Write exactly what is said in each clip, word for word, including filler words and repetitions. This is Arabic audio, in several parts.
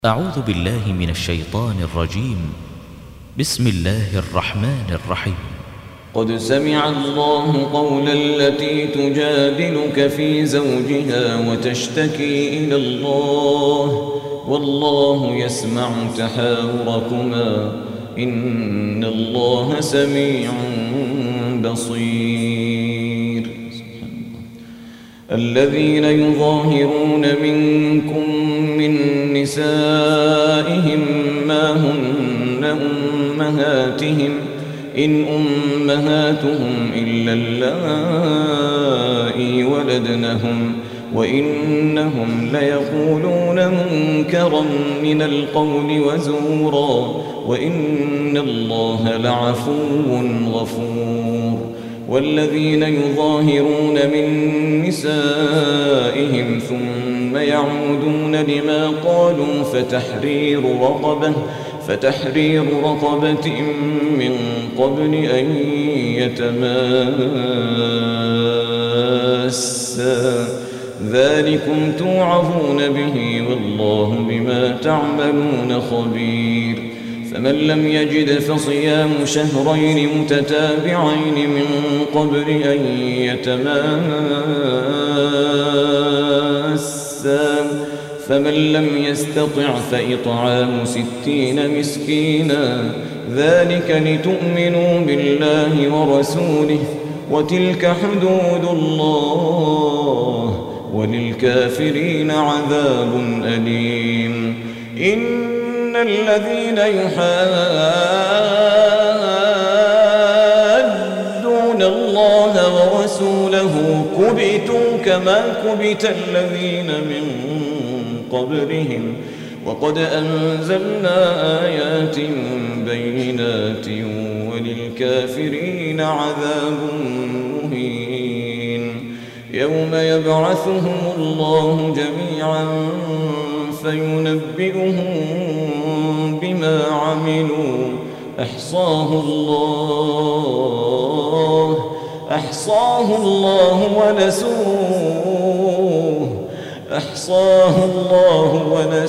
أعوذ بالله من الشيطان الرجيم. بسم الله الرحمن الرحيم. قد سمع الله قول التي تجادلك في زوجها وتشتكي إلى الله والله يسمع تحاوركما إن الله سميع بصير. الذين يظاهرون منكم من نسائهم ما هن أمهاتهم إن أمهاتهم إلا اللائي ولدنهم وإنهم ليقولون منكرا من القول وزورا وإن الله لعفو غفور. والذين يظاهرون من نسائهم ثم يعودون لما قالوا فتحرير رقبة فتحرير رقبة من قبل أن يتماسا ذلكم توعظون به والله بما تعملون خبير. فمن لم يجد فصيام شهرين متتابعين من قبل أن يتماسا فمن لم يستطع فإطعام ستين مسكينا ذلك لتؤمنوا بالله ورسوله وتلك حدود الله وللكافرين عذاب أليم. إن الذين يحادون الله ورسوله كبتوا كما كبت الذين من قبلهم وقد أنزلنا آيات بينات وللكافرين عذاب مهين. يوم يبعثهم الله جميعا فينبئهم بما عملوا أحصاه الله أحصاه الله ونسوه أحصاه الله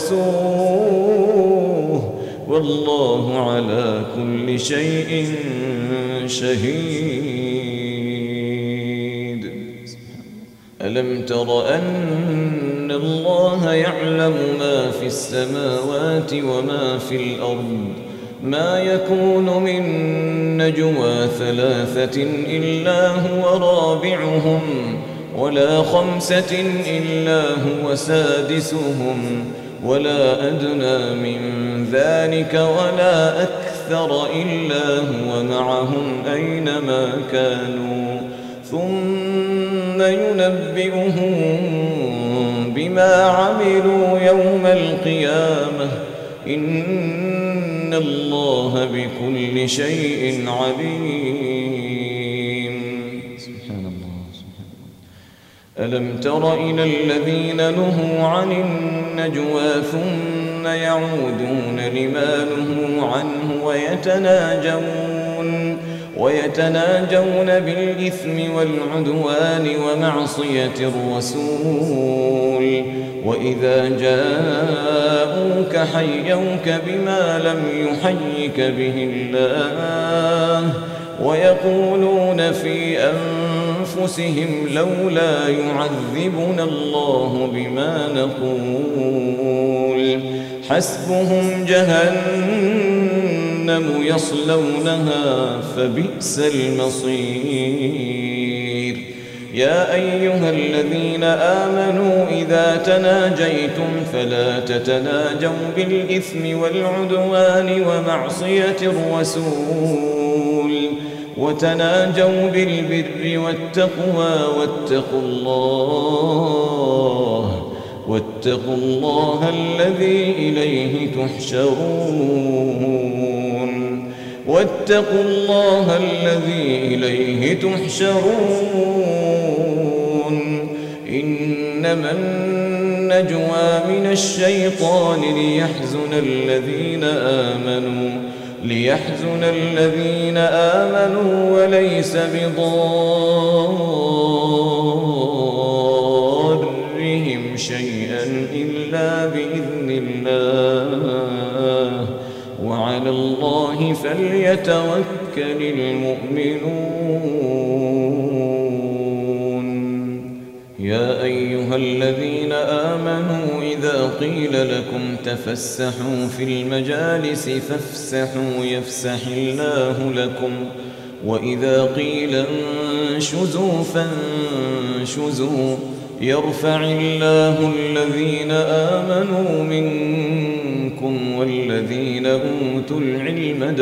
ونسوه والله على كل شيء شهيد. ألم تر أن الله يعلم ما في السماوات وما في الأرض ما يكون من نجوى ثلاثة إلا هو رابعهم ولا خمسة إلا هو سادسهم ولا أدنى من ذلك ولا أكثر إلا هو معهم أينما كانوا ثم ينبئهم بما عملوا يوم القيامة إن الله بكل شيء عليم. سبحان الله. ألم تر إلى الذين نهوا عن النجوى ثم يعودون لما نهوا عنه ويتناجون ويتناجون بالإثم والعدوان ومعصية الرسول وإذا جاءوك حيوك بما لم يحيك به الله ويقولون في أنفسهم لولا يعذبنا الله بما نقول حسبهم جهنم يصلونها فبئس المصير. يا أيها الذين آمنوا إذا تناجيتم فلا تتناجوا بالإثم والعدوان ومعصية الرسول وتناجوا بالبر والتقوى واتقوا الله واتقوا الله الذي إليه تحشرون واتقوا الله الذي إليه تحشرون. إنما النجوى من الشيطان ليحزن الذين آمنوا ليحزن الذين آمنوا وليس بضارهم شيئا إلا بإذن الله وعلى الله فليتوكل المؤمنون. يا أيها الذين آمنوا إذا قيل لكم تفسحوا في المجالس فافسحوا يفسح الله لكم، وإذا قيل انشزوا فانشزوا يرفع الله الذين آمنوا منكم والذين أوتوا العلم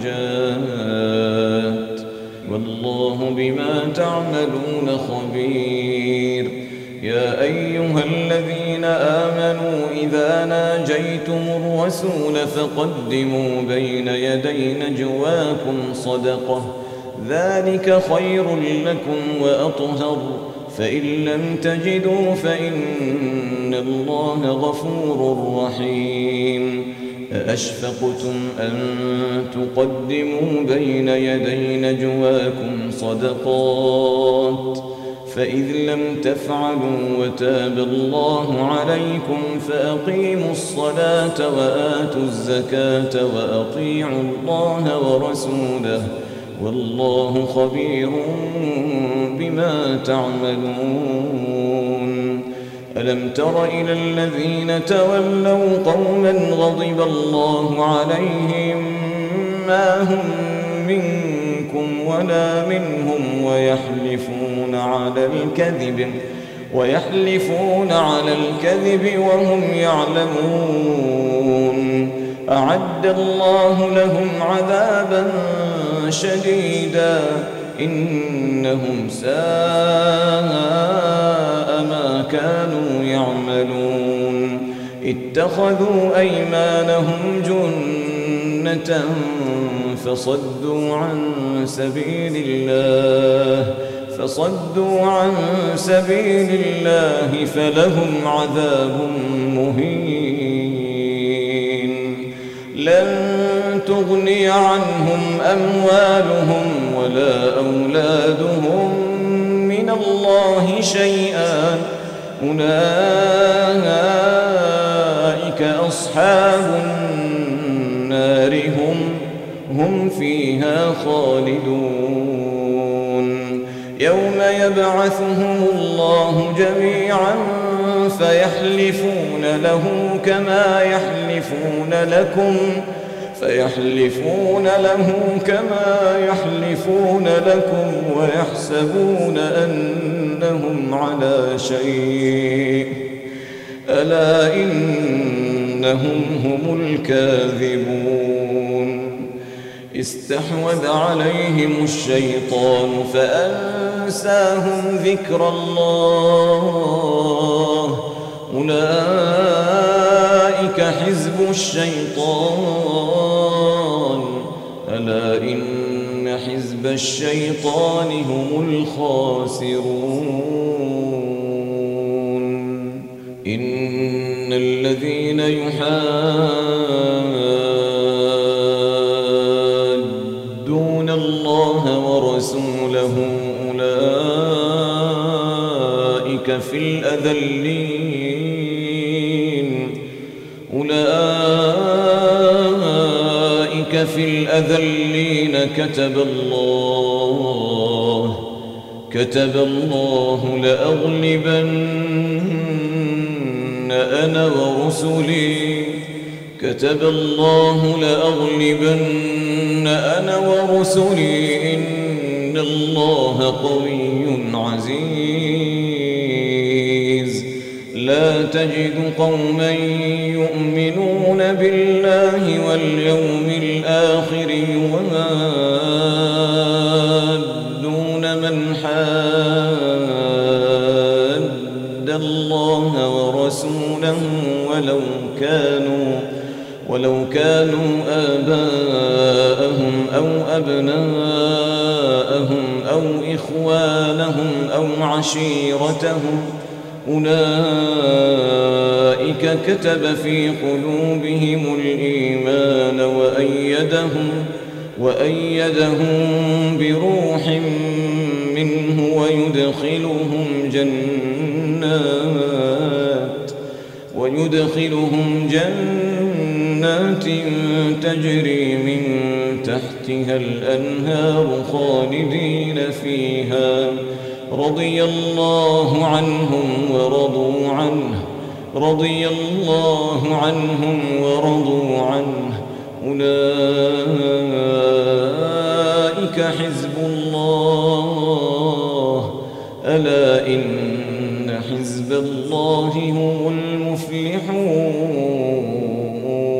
درجات، والله بما تعملون خبير. يا أيها الذين آمنوا إذا ناجيتم الرسول فقدموا بين يدي نجواكم صدقة، ذلك خير لكم وأطهر، فإن لم تجدوا فإن الله غفور رحيم. أأشفقتم أن تقدموا بين يدي نجواكم صدقات، فإذ لم تفعلوا وتاب الله عليكم فأقيموا الصلاة وآتوا الزكاة وأطيعوا الله ورسوله، والله خبير بما تعملون. ألم تر إلى الذين تولوا قوما غضب الله عليهم ما هم منكم ولا منهم ويحلفون على الكذب ويحلفون على الكذب وهم يعلمون. أعد الله لهم عذابا شديدا إنهم ساء ما كانوا يعملون. اتخذوا أيمانهم جنة فصدوا عن سبيل الله فصدوا عن سبيل الله فلهم عذاب مهين. لن تغني عنهم أموالهم ولا أولادهم من الله شيئا، أولئك أصحاب النار هم هم فيها خالدون. يوم يبعثهم الله جميعا فيحلفون له كما يحلفون لكم فيحلفون له كما يحلفون لكم ويحسبون أنهم على شيء، ألا إنهم هم الكاذبون. استحوذ عليهم الشيطان فأنساهم ذكر الله، أولئك حزب الشيطان، ألا إن حزب الشيطان هم الخاسرون. إن الذين يحادون الله ورسوله أولئك في الأذلين أولئك في الأذلين كتب الله كتب الله لأغلبن أنا ورسلي كتب الله لأغلبن أنا ورسلي إن الله قوي عزيز. لا تجد قوما يؤمنون بالله واليوم الآخر يوادون من حاد الله ورسوله ولو كانوا ولو كانوا آباءهم أو أبناءهم أو إخوانهم أو عشيرتهم، أولئك كتب في قلوبهم الإيمان وأيدهم وأيدهم بروح منه ويدخلهم جنات ويدخلهم جنات تجري من تحتها الأنهار خالدين فيها رضي الله عنهم ورضوا عنه رضي الله عنهم ورضوا عنه أولئك حزب الله ألا إن حزب الله هم المفلحون.